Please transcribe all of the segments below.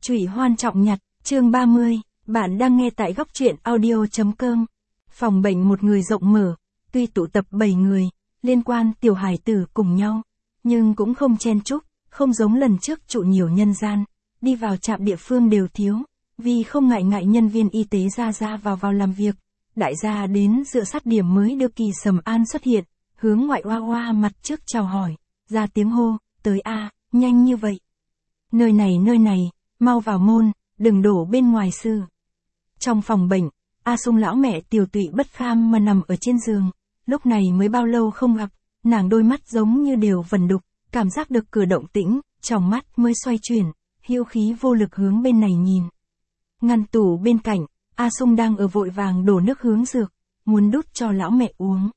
Trụy Hoan Trọng Nhặt, chương 30, bạn đang nghe tại góc truyện audio.com. Phòng bệnh một người rộng mở, tuy tụ tập 7 người, liên quan tiểu hài tử cùng nhau, nhưng cũng không chen chúc, không giống lần trước trụ nhiều nhân gian, đi vào trạm địa phương đều thiếu, vì không ngại nhân viên y tế ra vào làm việc. Đại gia đến dựa sát điểm mới đưa Kỳ Sầm An xuất hiện, hướng ngoại oa oa mặt trước chào hỏi, ra tiếng hô, tới a, nhanh như vậy. Nơi này, mau vào môn, đừng đổ bên ngoài sư. Trong phòng bệnh, A Sung lão mẹ tiều tụy bất kham mà nằm ở trên giường, lúc này mới bao lâu không gặp, nàng đôi mắt giống như đều vẩn đục, cảm giác được cửa động tĩnh, trong mắt mới xoay chuyển, hữu khí vô lực hướng bên này nhìn. Ngăn tủ bên cạnh, A Sung đang ở vội vàng đổ nước hướng dược, muốn đút cho lão mẹ uống.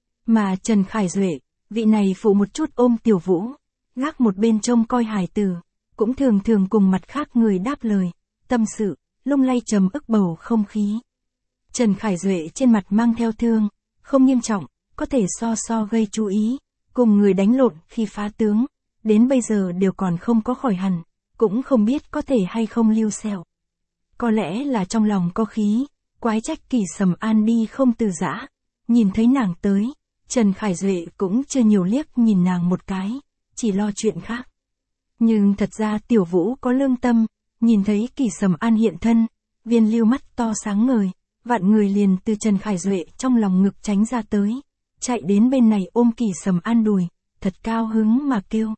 Mà Trần Khải Duệ, vị này phụ một chút ôm Tiểu Vũ, gác một bên trông coi hài tử, cũng thường cùng mặt khác người đáp lời, tâm sự, lung lay trầm ức bầu không khí. Trần Khải Duệ trên mặt mang theo thương, không nghiêm trọng, có thể so gây chú ý, cùng người đánh lộn khi phá tướng, đến bây giờ đều còn không có khỏi hẳn, cũng không biết có thể hay không lưu sẹo. Có lẽ là trong lòng có khí, quái trách Kỳ Sầm An đi không từ giã, nhìn thấy nàng tới, Trần Khải Duệ cũng chưa nhiều liếc nhìn nàng một cái, chỉ lo chuyện khác. Nhưng thật ra Tiểu Vũ có lương tâm, nhìn thấy Kỳ Sầm An hiện thân, viên lưu mắt to sáng ngời, vạn người liền từ Trần Khải Duệ trong lòng ngực tránh ra tới, chạy đến bên này ôm Kỳ Sầm An đùi, thật cao hứng mà kêu.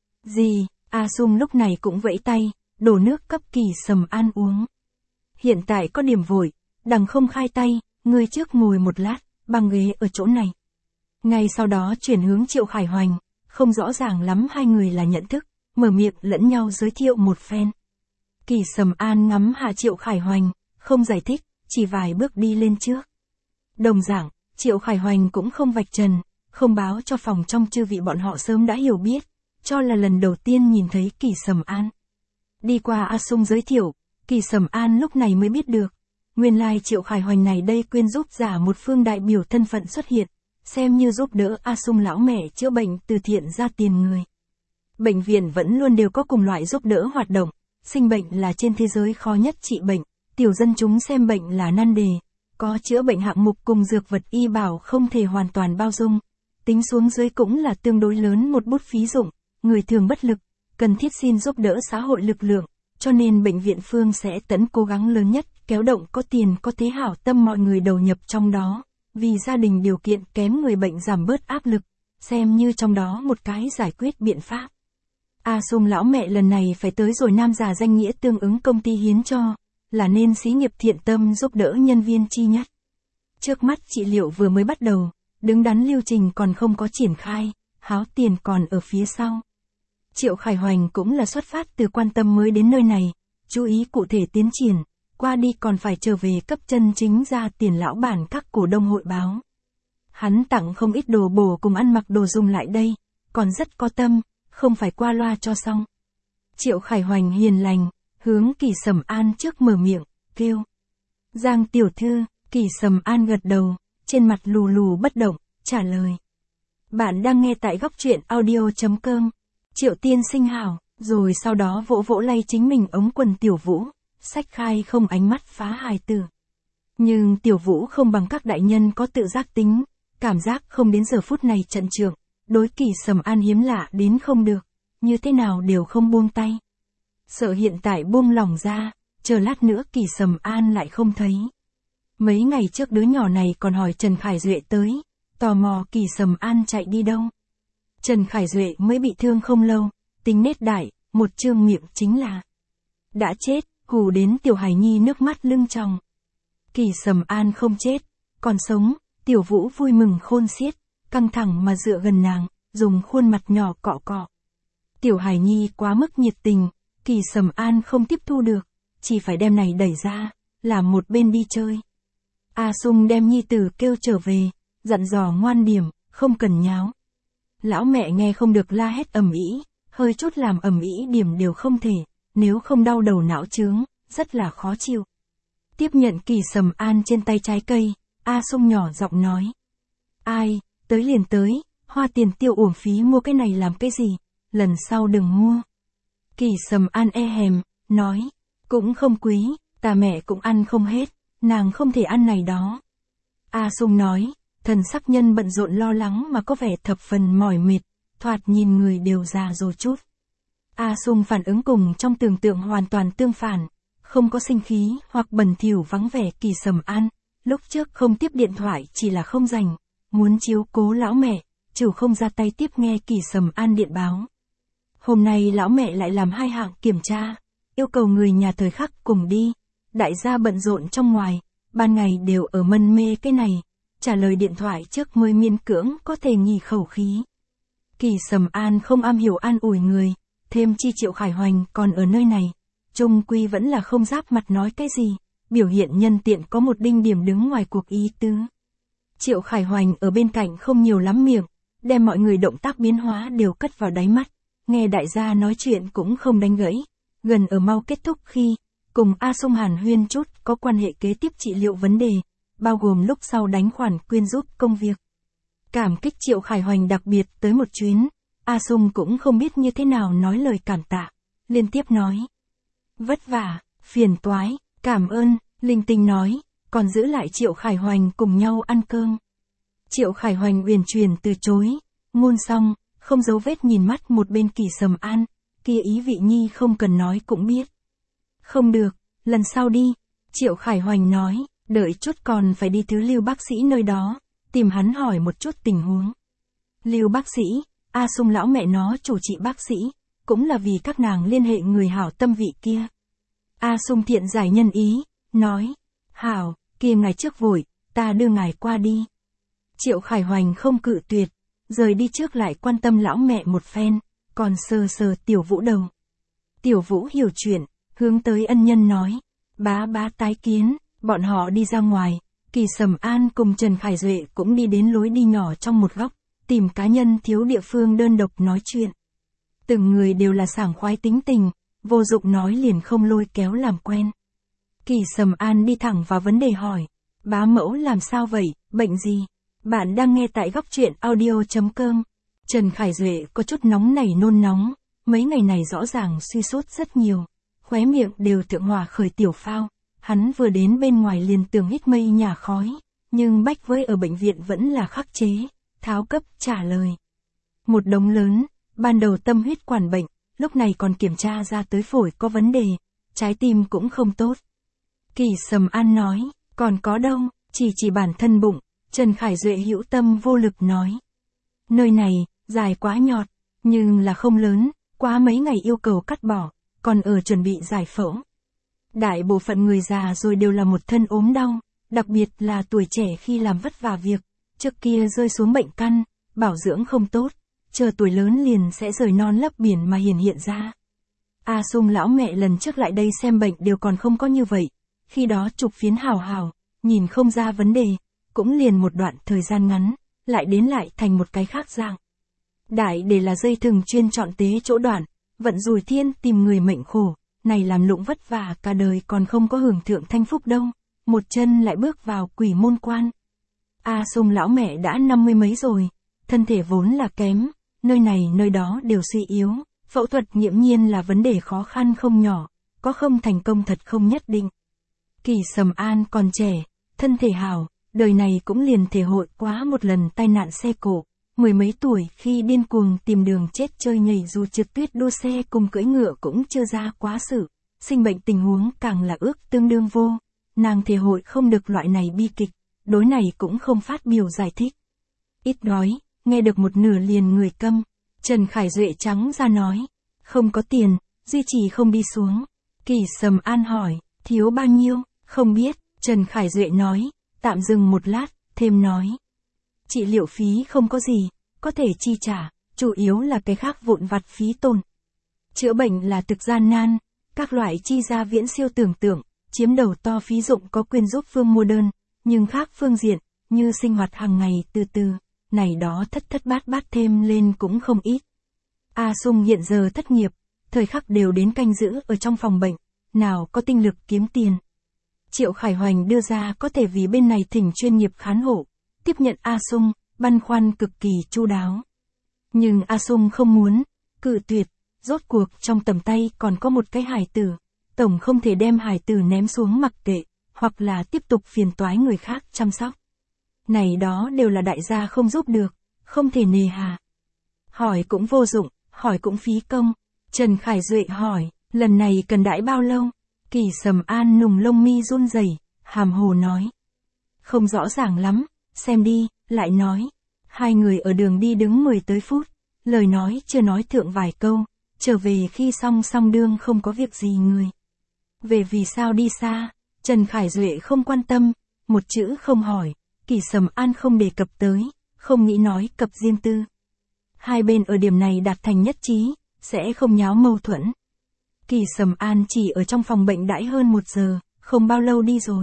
Gì, A Sung lúc này cũng vẫy tay, đổ nước cấp Kỳ Sầm An uống. Hiện tại có điểm vội, đằng không khai tay, người trước ngồi một lát, băng ghế ở chỗ này. Ngay sau đó chuyển hướng Triệu Khải Hoành, không rõ ràng lắm hai người là nhận thức, mở miệng lẫn nhau giới thiệu một phen. Kỳ Sầm An ngắm hạ Triệu Khải Hoành, không giải thích, chỉ vài bước đi lên trước. Đồng dạng, Triệu Khải Hoành cũng không vạch trần, không báo cho phòng trong chư vị bọn họ sớm đã hiểu biết, cho là lần đầu tiên nhìn thấy Kỳ Sầm An. Đi qua A Sung giới thiệu, Kỳ Sầm An lúc này mới biết được, nguyên lai Triệu Khải Hoành này đây quyên giúp giả một phương đại biểu thân phận xuất hiện, xem như giúp đỡ A Sung lão mẹ chữa bệnh từ thiện ra tiền người. Bệnh viện vẫn luôn đều có cùng loại giúp đỡ hoạt động, sinh bệnh là trên thế giới khó nhất trị bệnh, tiểu dân chúng xem bệnh là nan đề, có chữa bệnh hạng mục cùng dược vật y bảo không thể hoàn toàn bao dung, tính xuống dưới cũng là tương đối lớn một bút phí dụng, người thường bất lực, cần thiết xin giúp đỡ xã hội lực lượng, cho nên bệnh viện phương sẽ tận cố gắng lớn nhất, kéo động có tiền có thế hảo tâm mọi người đầu nhập trong đó, vì gia đình điều kiện kém người bệnh giảm bớt áp lực, xem như trong đó một cái giải quyết biện pháp. A Sung lão mẹ lần này phải tới rồi nam già danh nghĩa tương ứng công ty hiến cho, là nên xí nghiệp thiện tâm giúp đỡ nhân viên chi nhất. Trước mắt trị liệu vừa mới bắt đầu, đứng đắn lưu trình còn không có triển khai, háo tiền còn ở phía sau. Triệu Khải Hoành cũng là xuất phát từ quan tâm mới đến nơi này, chú ý cụ thể tiến triển, qua đi còn phải trở về cấp chân chính ra tiền lão bản các cổ đông hội báo. Hắn tặng không ít đồ bổ cùng ăn mặc đồ dùng lại đây, còn rất có tâm, không phải qua loa cho xong. Triệu Khải Hoành hiền lành, hướng Kỳ Sầm An trước mở miệng, kêu. Giang tiểu thư, Kỳ Sầm An gật đầu, trên mặt lù bất động, trả lời. Bạn đang nghe tại góc truyện audio.com. Triệu tiên sinh hảo, rồi sau đó vỗ lay chính mình ống quần Tiểu Vũ, sách khai không ánh mắt phá hài tử. Nhưng Tiểu Vũ không bằng các đại nhân có tự giác tính, cảm giác không đến giờ phút này trận trượng, đối Kỳ Sầm An hiếm lạ đến không được, như thế nào đều không buông tay. Sợ hiện tại buông lỏng ra, chờ lát nữa Kỳ Sầm An lại không thấy. Mấy ngày trước đứa nhỏ này còn hỏi Trần Khải Duệ tới, tò mò Kỳ Sầm An chạy đi đâu. Trần Khải Duệ mới bị thương không lâu, tính nết đại, một trương miệng chính là đã chết, hù đến Tiểu Hải Nhi nước mắt lưng tròng. Kỳ Sầm An không chết, còn sống, Tiểu Vũ vui mừng khôn xiết, căng thẳng mà dựa gần nàng, dùng khuôn mặt nhỏ cọ cọ. Tiểu Hải Nhi quá mức nhiệt tình, Kỳ Sầm An không tiếp thu được, chỉ phải đem này đẩy ra, làm một bên đi chơi. A Sung đem nhi tử kêu trở về, dặn dò ngoan điểm, không cần nháo. Lão mẹ nghe không được la hét ầm ĩ, hơi chút làm ầm ĩ điểm đều không thể, nếu không đau đầu não chướng, rất là khó chịu. Tiếp nhận Kỳ Sầm An trên tay trái cây, A Sung nhỏ giọng nói. Ai, tới liền tới, hoa tiền tiêu uổng phí mua cái này làm cái gì, lần sau đừng mua. Kỳ Sầm An e hèm, nói, Cũng không quý, ta mẹ cũng ăn không hết, nàng không thể ăn này đó. A Sung nói, thần sắc nhân bận rộn lo lắng mà có vẻ thập phần mỏi mệt, thoạt nhìn người đều già rồi chút. A Sung phản ứng cùng trong tưởng tượng hoàn toàn tương phản, không có sinh khí hoặc bẩn thỉu vắng vẻ Kỳ Sầm An, lúc trước không tiếp điện thoại chỉ là không rảnh, muốn chiếu cố lão mẹ, chủ không ra tay tiếp nghe Kỳ Sầm An điện báo. Hôm nay lão mẹ lại làm 2 hạng kiểm tra, yêu cầu người nhà thời khắc cùng đi, đại gia bận rộn trong ngoài, ban ngày đều ở mân mê cái này, trả lời điện thoại trước mới miễn cưỡng có thể nghỉ khẩu khí. Kỳ Sầm An không am hiểu an ủi người, thêm chi Triệu Khải Hoành còn ở nơi này, chung quy vẫn là không giáp mặt nói cái gì, biểu hiện nhân tiện có một đinh điểm đứng ngoài cuộc ý tứ. Triệu Khải Hoành ở bên cạnh không nhiều lắm miệng, đem mọi người động tác biến hóa đều cất vào đáy mắt, nghe đại gia nói chuyện cũng không đánh gãy, gần ở mau kết thúc khi, cùng A Sung hàn huyên chút có quan hệ kế tiếp trị liệu vấn đề, bao gồm lúc sau đánh khoản quyên giúp công việc. Cảm kích Triệu Khải Hoành đặc biệt tới một chuyến, A Sung cũng không biết như thế nào nói lời cảm tạ, liên tiếp nói. Vất vả, phiền toái, cảm ơn, linh tinh nói, còn giữ lại Triệu Khải Hoành cùng nhau ăn cơm. Triệu Khải Hoành uyển chuyển từ chối, ngôn xong, không giấu vết nhìn mắt một bên Kỳ Sầm An, kia ý vị nhi không cần nói cũng biết. Không được, lần sau đi, Triệu Khải Hoành nói, đợi chút còn phải đi thứ Lưu bác sĩ nơi đó, tìm hắn hỏi một chút tình huống. Lưu bác sĩ, A Sung lão mẹ nó chủ trị bác sĩ, cũng là vì các nàng liên hệ người hảo tâm vị kia. A Sung thiện giải nhân ý, nói, hảo, kia ngài trước vội, ta đưa ngài qua đi. Triệu Khải Hoành không cự tuyệt, rời đi trước lại quan tâm lão mẹ một phen, còn sờ sờ Tiểu Vũ đầu. Tiểu Vũ hiểu chuyện, hướng tới ân nhân nói, bá tái kiến, bọn họ đi ra ngoài, Kỳ Sầm An cùng Trần Khải Duệ cũng đi đến lối đi nhỏ trong một góc, tìm cá nhân thiếu địa phương đơn độc nói chuyện. Từng người đều là sảng khoái tính tình, vô dụng nói liền không lôi kéo làm quen. Kỳ Sầm An đi thẳng vào vấn đề hỏi, bá mẫu làm sao vậy, bệnh gì? Bạn đang nghe tại góc truyện audio.com. Trần Khải Duệ có chút nóng nảy nôn nóng, mấy ngày này rõ ràng suy sút rất nhiều, khóe miệng đều thượng hòa khởi tiểu phao, hắn vừa đến bên ngoài liền tưởng hít mây nhà khói, nhưng bách với ở bệnh viện vẫn là khắc chế, tháo cấp trả lời. Một đống lớn, ban đầu tâm huyết quản bệnh, lúc này còn kiểm tra ra tới phổi có vấn đề, trái tim cũng không tốt. Kỳ Sầm An nói, còn có đâu, chỉ bản thân bụng. Trần Khải Duệ hữu tâm vô lực nói. Nơi này, dài quá nhọt, nhưng là không lớn, quá mấy ngày yêu cầu cắt bỏ, còn ở chuẩn bị giải phẫu. Đại bộ phận người già rồi đều là một thân ốm đau, đặc biệt là tuổi trẻ khi làm vất vả việc, trước kia rơi xuống bệnh căn, bảo dưỡng không tốt, chờ tuổi lớn liền sẽ rời non lấp biển mà hiện ra. A Sung lão mẹ lần trước lại đây xem bệnh đều còn không có như vậy, khi đó chụp phiến hào, nhìn không ra vấn đề. Cũng liền một đoạn thời gian ngắn, lại đến lại thành một cái khác dạng. Đại để là dây thừng chuyên chọn tế chỗ đoạn, vận rủi thiên tìm người mệnh khổ, này làm lụng vất vả cả đời còn không có hưởng thượng thanh phúc đâu, một chân lại bước vào quỷ môn quan. A Sung lão mẹ đã 50 mấy rồi, thân thể vốn là kém, nơi này nơi đó đều suy yếu, phẫu thuật nghiễm nhiên là vấn đề khó khăn không nhỏ, có không thành công thật không nhất định. Kỳ Sầm An còn trẻ, thân thể hảo. Đời này cũng liền thể hội quá một lần tai nạn xe cộ, 10 mấy tuổi khi điên cuồng tìm đường chết chơi nhảy dù trượt tuyết đua xe cùng cưỡi ngựa cũng chưa ra quá sự, sinh bệnh tình huống càng là ước tương đương vô, nàng thể hội không được loại này bi kịch, đối này cũng không phát biểu giải thích. Ít nói, nghe được một nửa liền người câm, Trần Khải Duệ trắng ra nói, không có tiền, duy trì không đi xuống. Kỳ Sầm An hỏi, thiếu bao nhiêu, không biết, Trần Khải Duệ nói. Tạm dừng một lát, thêm nói. Trị liệu phí không có gì, có thể chi trả, chủ yếu là cái khác vụn vặt phí tổn. Chữa bệnh là thực gian nan, các loại chi ra viễn siêu tưởng tượng, chiếm đầu to phí dụng có quyền giúp phương mua đơn, nhưng khác phương diện, như sinh hoạt hàng ngày từ từ, này đó thất bát thêm lên cũng không ít. A Sung hiện giờ thất nghiệp, thời khắc đều đến canh giữ ở trong phòng bệnh, nào có tinh lực kiếm tiền. Triệu Khải Hoành đưa ra có thể vì bên này thỉnh chuyên nghiệp khán hộ, tiếp nhận A Sung, băn khoăn cực kỳ chu đáo. Nhưng A Sung không muốn, cự tuyệt, rốt cuộc trong tầm tay còn có một cái hài tử, tổng không thể đem hài tử ném xuống mặc kệ, hoặc là tiếp tục phiền toái người khác chăm sóc. Này đó đều là đại gia không giúp được, không thể nề hà. Hỏi cũng vô dụng, hỏi cũng phí công. Trần Khải Duệ hỏi, lần này cần đãi bao lâu? Kỳ Sầm An nùng lông mi run rẩy, hàm hồ nói. Không rõ ràng lắm, xem đi, lại nói. Hai người ở đường đi đứng 10 tới phút, lời nói chưa nói thượng vài câu, trở về khi song đương không có việc gì người. Về vì sao đi xa, Trần Khải Duệ không quan tâm, một chữ không hỏi, Kỳ Sầm An không đề cập tới, không nghĩ nói cập riêng tư. Hai bên ở điểm này đạt thành nhất trí, sẽ không nháo mâu thuẫn. Kỳ Sầm An chỉ ở trong phòng bệnh đãi hơn 1 giờ, không bao lâu đi rồi.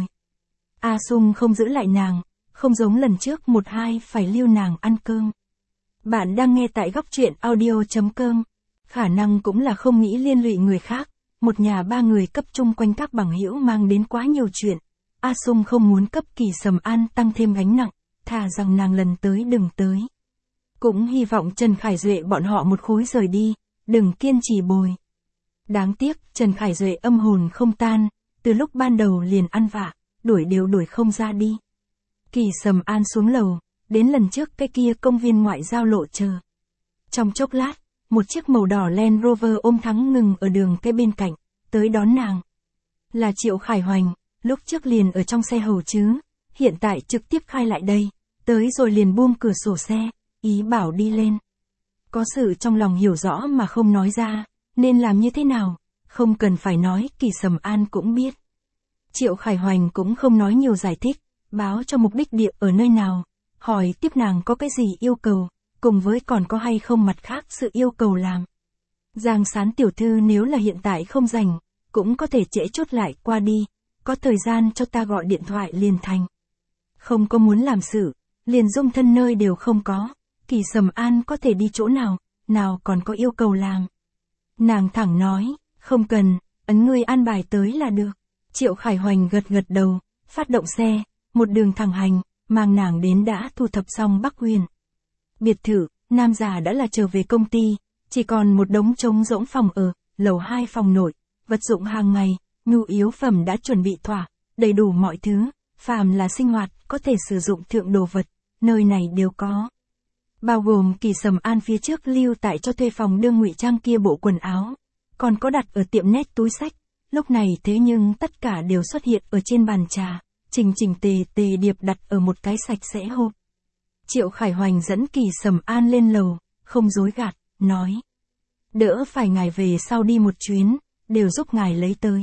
A Sung không giữ lại nàng, không giống lần trước 1-2 phải lưu nàng ăn cơm. Bạn đang nghe tại góc truyện audio.com. Khả năng cũng là không nghĩ liên lụy người khác, một nhà 3 người cấp chung quanh các bằng hữu mang đến quá nhiều chuyện. A Sung không muốn cấp Kỳ Sầm An tăng thêm gánh nặng, thà rằng nàng lần tới đừng tới. Cũng hy vọng Trần Khải Duệ bọn họ một khối rời đi, đừng kiên trì bồi. Đáng tiếc, Trần Khải Duệ âm hồn không tan, từ lúc ban đầu liền ăn vạ, đuổi đều đuổi không ra đi. Kỳ Sầm An xuống lầu, đến lần trước cái kia công viên ngoại giao lộ chờ. Trong chốc lát, một chiếc màu đỏ Land Rover ôm thắng ngừng ở đường cái bên cạnh, tới đón nàng. Là Triệu Khải Hoành, lúc trước liền ở trong xe hầu chứ, hiện tại trực tiếp khai lại đây, tới rồi liền buông cửa sổ xe, ý bảo đi lên. Có sự trong lòng hiểu rõ mà không nói ra, nên làm như thế nào, không cần phải nói, Kỳ Sầm An cũng biết. Triệu Khải Hoành cũng không nói nhiều giải thích, báo cho mục đích địa ở nơi nào, hỏi tiếp nàng có cái gì yêu cầu, cùng với còn có hay không mặt khác sự yêu cầu làm. Giang Sán tiểu thư nếu là hiện tại không rảnh, cũng có thể trễ chút lại qua đi, có thời gian cho ta gọi điện thoại liền thành. Không có muốn làm sự, liền dung thân nơi đều không có, Kỳ Sầm An có thể đi chỗ nào, nào còn có yêu cầu làm. Nàng thẳng nói, không cần, ấn ngươi an bài tới là được. Triệu Khải Hoành gật gật đầu, phát động xe, một đường thẳng hành, mang nàng đến đã thu thập xong Bắc Huyền. Biệt thự, nam già đã là trở về công ty, chỉ còn một đống trống rỗng phòng ở, lầu 2 phòng nội, vật dụng hàng ngày, nhu yếu phẩm đã chuẩn bị thỏa, đầy đủ mọi thứ, phàm là sinh hoạt, có thể sử dụng thượng đồ vật, nơi này đều có. Bao gồm Kỳ Sầm An phía trước lưu tại cho thuê phòng đương ngụy trang kia bộ quần áo, còn có đặt ở tiệm nét túi sách, lúc này thế nhưng tất cả đều xuất hiện ở trên bàn trà, chỉnh tề điệp đặt ở một cái sạch sẽ hộp. Triệu Khải Hoành dẫn Kỳ Sầm An lên lầu, không dối gạt, nói. Đỡ phải ngài về sau đi một chuyến, đều giúp ngài lấy tới.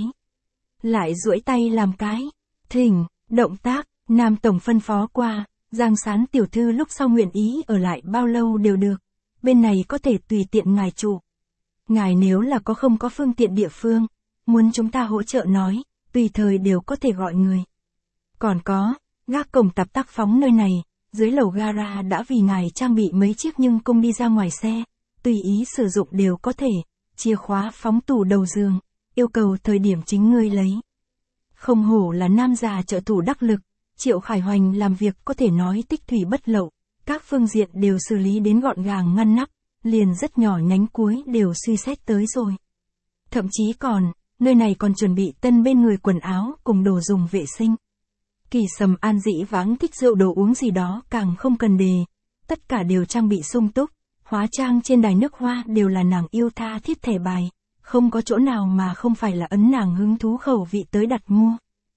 Lại duỗi tay làm cái, thỉnh, động tác, Nam Tổng phân phó qua, Giang Sán tiểu thư lúc sau nguyện ý ở lại bao lâu đều được, bên này có thể tùy tiện ngài chủ. Ngài nếu là không có phương tiện địa phương, muốn chúng ta hỗ trợ nói, tùy thời đều có thể gọi người. Còn có, gác cổng tạp tác phóng nơi này, dưới lầu gara đã vì ngài trang bị mấy chiếc nhưng cung đi ra ngoài xe, tùy ý sử dụng đều có thể, chìa khóa phóng tủ đầu giường, yêu cầu thời điểm chính ngươi lấy. Không hổ là nam già trợ thủ đắc lực, Triệu Khải Hoành làm việc có thể nói tích thủy bất lậu, các phương diện đều xử lý đến gọn gàng ngăn nắp, liền rất nhỏ nhánh cuối đều suy xét tới rồi. Thậm chí còn, nơi này còn chuẩn bị tân bên người quần áo cùng đồ dùng vệ sinh. Kỳ Sầm An dĩ vãng thích rượu đồ uống gì đó càng không cần đề, tất cả đều trang bị sung túc, hóa trang trên đài nước hoa đều là nàng yêu tha thiết thẻ bài, không có chỗ nào mà không phải là ấn nàng hứng thú khẩu vị tới đặt mua.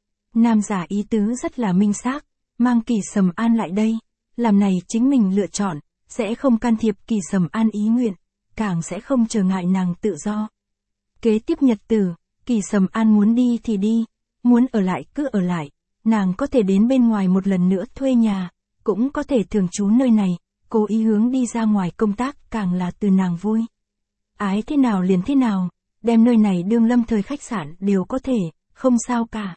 Nam giả ý tứ rất là minh xác, mang Kỳ Sầm An lại đây, làm này chính mình lựa chọn, sẽ không can thiệp Kỳ Sầm An ý nguyện, càng sẽ không trở ngại nàng tự do. Kế tiếp nhật tử, Kỳ Sầm An muốn đi thì đi, muốn ở lại cứ ở lại, nàng có thể đến bên ngoài một lần nữa thuê nhà, cũng có thể thường trú nơi này, cố ý hướng đi ra ngoài công tác càng là từ nàng vui. Ái thế nào liền thế nào, đem nơi này đương lâm thời khách sạn đều có thể, không sao cả.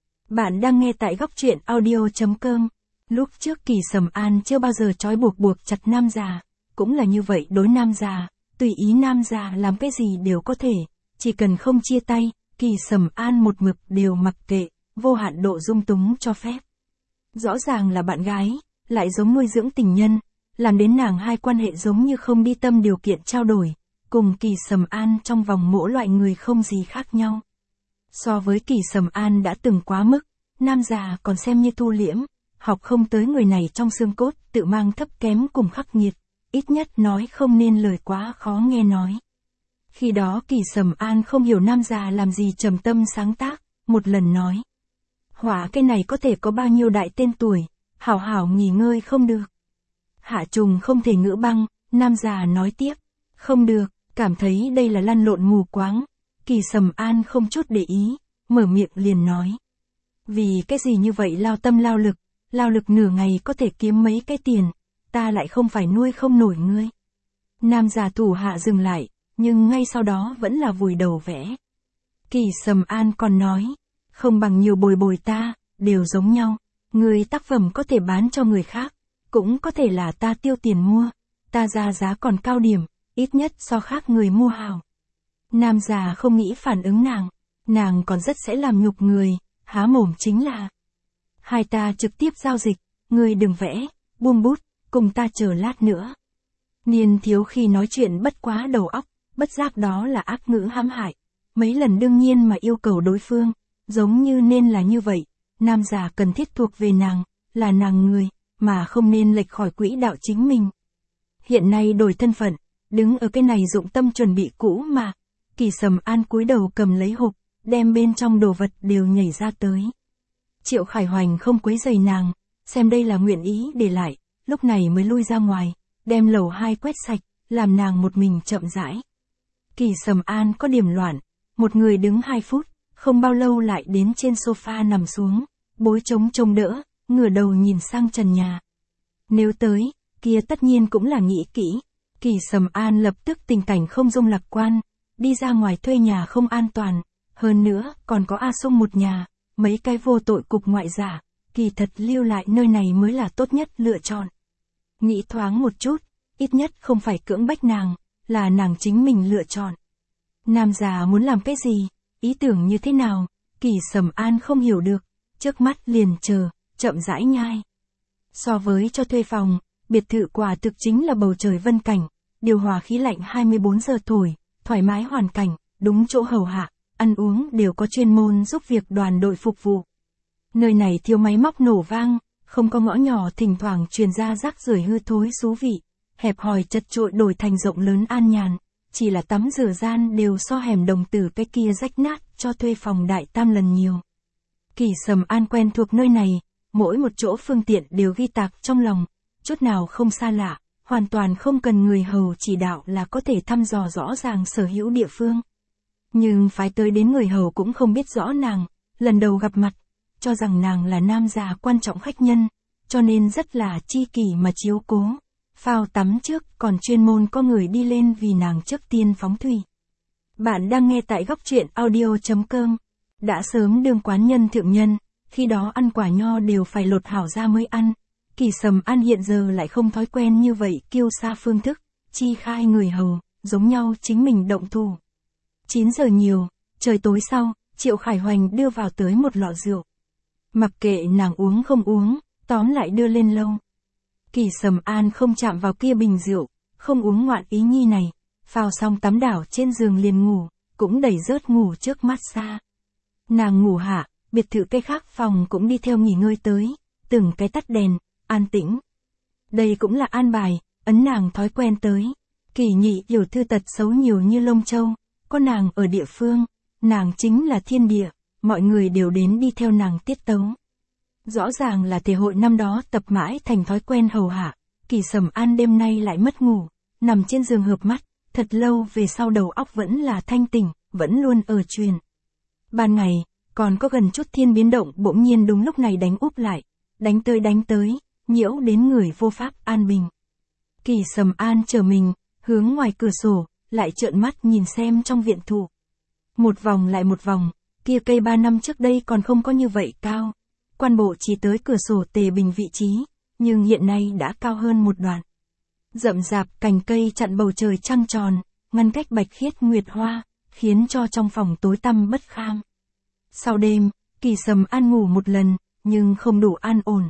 Bạn đang nghe tại góc truyện audio.com. Lúc trước Kỳ Sầm An chưa bao giờ trói buộc chặt nam già, cũng là như vậy đối nam già, tùy ý nam già làm cái gì đều có thể, chỉ cần không chia tay, Kỳ Sầm An một mực đều mặc kệ, vô hạn độ dung túng cho phép. Rõ ràng là bạn gái, lại giống nuôi dưỡng tình nhân, làm đến nàng hai quan hệ giống như không đi tâm điều kiện trao đổi, cùng Kỳ Sầm An trong vòng mỗi loại người không gì khác nhau. So với Kỳ Sầm An đã từng quá mức, nam già còn xem như thu liễm, học không tới người này trong xương cốt, tự mang thấp kém cùng khắc nghiệt, ít nhất nói không nên lời quá khó nghe nói. Khi đó Kỳ Sầm An không hiểu nam già làm gì trầm tâm sáng tác, một lần nói. Hỏa cây này có thể có bao nhiêu đại tên tuổi, hảo hảo nghỉ ngơi không được. Hạ trùng không thể ngữ băng, nam già nói tiếp, không được, cảm thấy đây là lăn lộn mù quáng. Kỳ Sầm An không chút để ý, mở miệng liền nói. Vì cái gì như vậy lao tâm lao lực nửa ngày có thể kiếm mấy cái tiền, ta lại không phải nuôi không nổi ngươi. Nam già thủ hạ dừng lại, nhưng ngay sau đó vẫn là vùi đầu vẽ. Kỳ Sầm An còn nói, không bằng nhiều bồi ta, đều giống nhau, người tác phẩm có thể bán cho người khác, cũng có thể là ta tiêu tiền mua, ta ra giá còn cao điểm, ít nhất so khác người mua hào. Nam già không nghĩ phản ứng nàng còn rất sẽ làm nhục người, há mồm chính là. Hai ta trực tiếp giao dịch, người đừng vẽ, buông bút, cùng ta chờ lát nữa. Niên thiếu khi nói chuyện bất quá đầu óc, bất giác đó là ác ngữ hãm hại. Mấy lần đương nhiên mà yêu cầu đối phương, giống như nên là như vậy, nam già cần thiết thuộc về nàng, là nàng người, mà không nên lệch khỏi quỹ đạo chính mình. Hiện nay đổi thân phận, đứng ở cái này dụng tâm chuẩn bị cũ mà. Kỳ Sầm An cúi đầu cầm lấy hộp, đem bên trong đồ vật đều nhảy ra tới. Triệu Khải Hoành không quấy rầy nàng, xem đây là nguyện ý để lại, lúc này mới lui ra ngoài, đem lầu 2 quét sạch, làm nàng một mình chậm rãi. Kỳ Sầm An có điểm loạn, một người đứng 2 phút, không bao lâu lại đến trên sofa nằm xuống, bối trông đỡ, ngửa đầu nhìn sang trần nhà. Nếu tới, kia tất nhiên cũng là nghĩ kỹ. Kỳ Sầm An lập tức tình cảnh không dung lạc quan, đi ra ngoài thuê nhà không an toàn, hơn nữa còn có A Sung một nhà, mấy cái vô tội cục ngoại giả, kỳ thật lưu lại nơi này mới là tốt nhất lựa chọn. Nghĩ thoáng một chút, ít nhất không phải cưỡng bách nàng, là nàng chính mình lựa chọn. Nam già muốn làm cái gì, ý tưởng như thế nào, Kỳ Sầm An không hiểu được, trước mắt liền chờ, chậm rãi nhai. So với cho thuê phòng, biệt thự quả thực chính là bầu trời vân cảnh, điều hòa khí lạnh 24 giờ thổi, thoải mái hoàn cảnh, đúng chỗ hầu hạ, ăn uống đều có chuyên môn giúp việc đoàn đội phục vụ. Nơi này thiếu máy móc nổ vang, không có ngõ nhỏ thỉnh thoảng truyền ra rác rưởi hư thối xú vị, hẹp hòi chật chội đổi thành rộng lớn an nhàn, chỉ là tắm rửa gian đều so hẻm đồng tử cái kia rách nát cho thuê phòng đại tam lần nhiều. Kỳ Sầm An quen thuộc nơi này, mỗi một chỗ phương tiện đều ghi tạc trong lòng, chút nào không xa lạ, hoàn toàn không cần người hầu chỉ đạo là có thể thăm dò rõ ràng sở hữu địa phương. Nhưng phái tới đến người hầu cũng không biết rõ nàng, lần đầu gặp mặt, cho rằng nàng là nam già quan trọng khách nhân, cho nên rất là chi kỷ mà chiếu cố. Phao tắm trước còn chuyên môn có người đi lên vì nàng trước tiên phóng thủy. Bạn đang nghe tại góc truyện audio.com. Đã sớm đương quán nhân thượng nhân, khi đó ăn quả nho đều phải lột hảo ra mới ăn. Kỳ Sầm An hiện giờ lại không thói quen như vậy kiêu sa phương thức, chi khai người hầu, giống nhau chính mình động thủ. 9 giờ nhiều, trời tối sau, Triệu Khải Hoành đưa vào tới một lọ rượu. Mặc kệ nàng uống không uống, tóm lại đưa lên lâu. Kỳ Sầm An không chạm vào kia bình rượu, không uống ngoạn ý nhi này, phao xong tắm đảo trên giường liền ngủ, cũng đẩy rớt ngủ trước mát xa. Nàng ngủ hạ, biệt thự cây khác phòng cũng đi theo nghỉ ngơi tới, từng cái tắt đèn, an tĩnh. Đây cũng là an bài, ấn nàng thói quen tới. Kỳ nhị tiểu thư tật xấu nhiều như lông châu, có nàng ở địa phương, nàng chính là thiên địa, mọi người đều đến đi theo nàng tiết tấu. Rõ ràng là thể hội năm đó tập mãi thành thói quen hầu hạ, Kỳ Sầm An đêm nay lại mất ngủ, nằm trên giường hợp mắt, thật lâu về sau đầu óc vẫn là thanh tỉnh, vẫn luôn ở truyền. Ban ngày, còn có gần chút thiên biến động bỗng nhiên đúng lúc này đánh úp lại, đánh tới, nhiễu đến người vô pháp an bình. Kỳ Sầm An trở mình, hướng ngoài cửa sổ, lại trợn mắt nhìn xem trong viện thụ. Một vòng lại một vòng, kia cây 3 năm trước đây còn không có như vậy cao. Quan bộ chỉ tới cửa sổ tề bình vị trí, nhưng hiện nay đã cao hơn một đoạn. Rậm rạp cành cây chặn bầu trời trăng tròn, ngăn cách bạch khiết nguyệt hoa, khiến cho trong phòng tối tăm bất kham. Sau đêm, Kỳ Sầm An ngủ một lần, nhưng không đủ an ổn.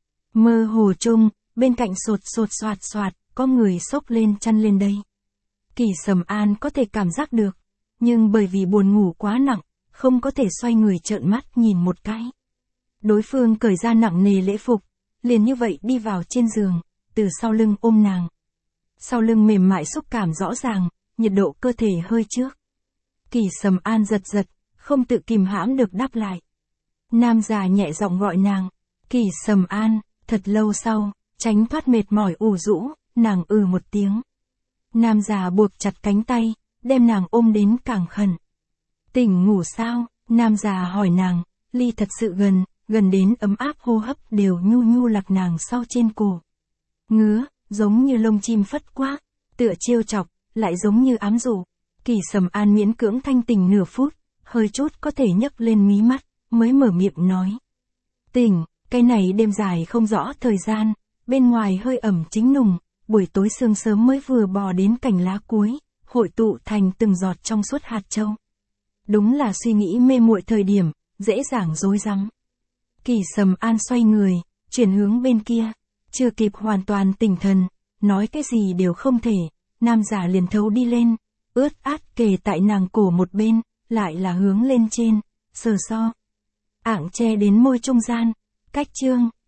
Mơ hồ chung, bên cạnh sột soạt, có người xốc lên chăn lên đây. Kỳ Sầm An có thể cảm giác được, nhưng bởi vì buồn ngủ quá nặng, không có thể xoay người trợn mắt nhìn một cái. Đối phương cởi ra nặng nề lễ phục, liền như vậy đi vào trên giường, từ sau lưng ôm nàng. Sau lưng mềm mại xúc cảm rõ ràng, nhiệt độ cơ thể hơi trước. Kỳ Sầm An giật giật, không tự kìm hãm được đáp lại. Nam già nhẹ giọng gọi nàng, Kỳ Sầm An, thật lâu sau, tránh thoát mệt mỏi ủ rũ, nàng một tiếng. Nam già buộc chặt cánh tay, đem nàng ôm đến càng khẩn. Tỉnh ngủ sao? Nam già hỏi nàng, ly thật sự gần, gần đến ấm áp hô hấp đều nhu nhu lạc nàng sau trên cổ. Ngứa, giống như lông chim phất quá, tựa trêu chọc, lại giống như ám dụ. Kỳ Sầm An miễn cưỡng thanh tỉnh nửa phút, hơi chút có thể nhấc lên mí mắt, mới mở miệng nói. Tỉnh, cái này đêm dài không rõ thời gian, bên ngoài hơi ẩm chính nùng, buổi tối sương sớm mới vừa bò đến cành lá cuối, hội tụ thành từng giọt trong suốt hạt châu. Đúng là suy nghĩ mê muội thời điểm, dễ dàng rối rắm. Kỳ Sầm An xoay người, chuyển hướng bên kia, chưa kịp hoàn toàn tỉnh thần, nói cái gì đều không thể, nam giả liền thấu đi lên, ướt át kề tại nàng cổ một bên, lại là hướng lên trên, sờ so. Ảng che đến môi trung gian, cách chương.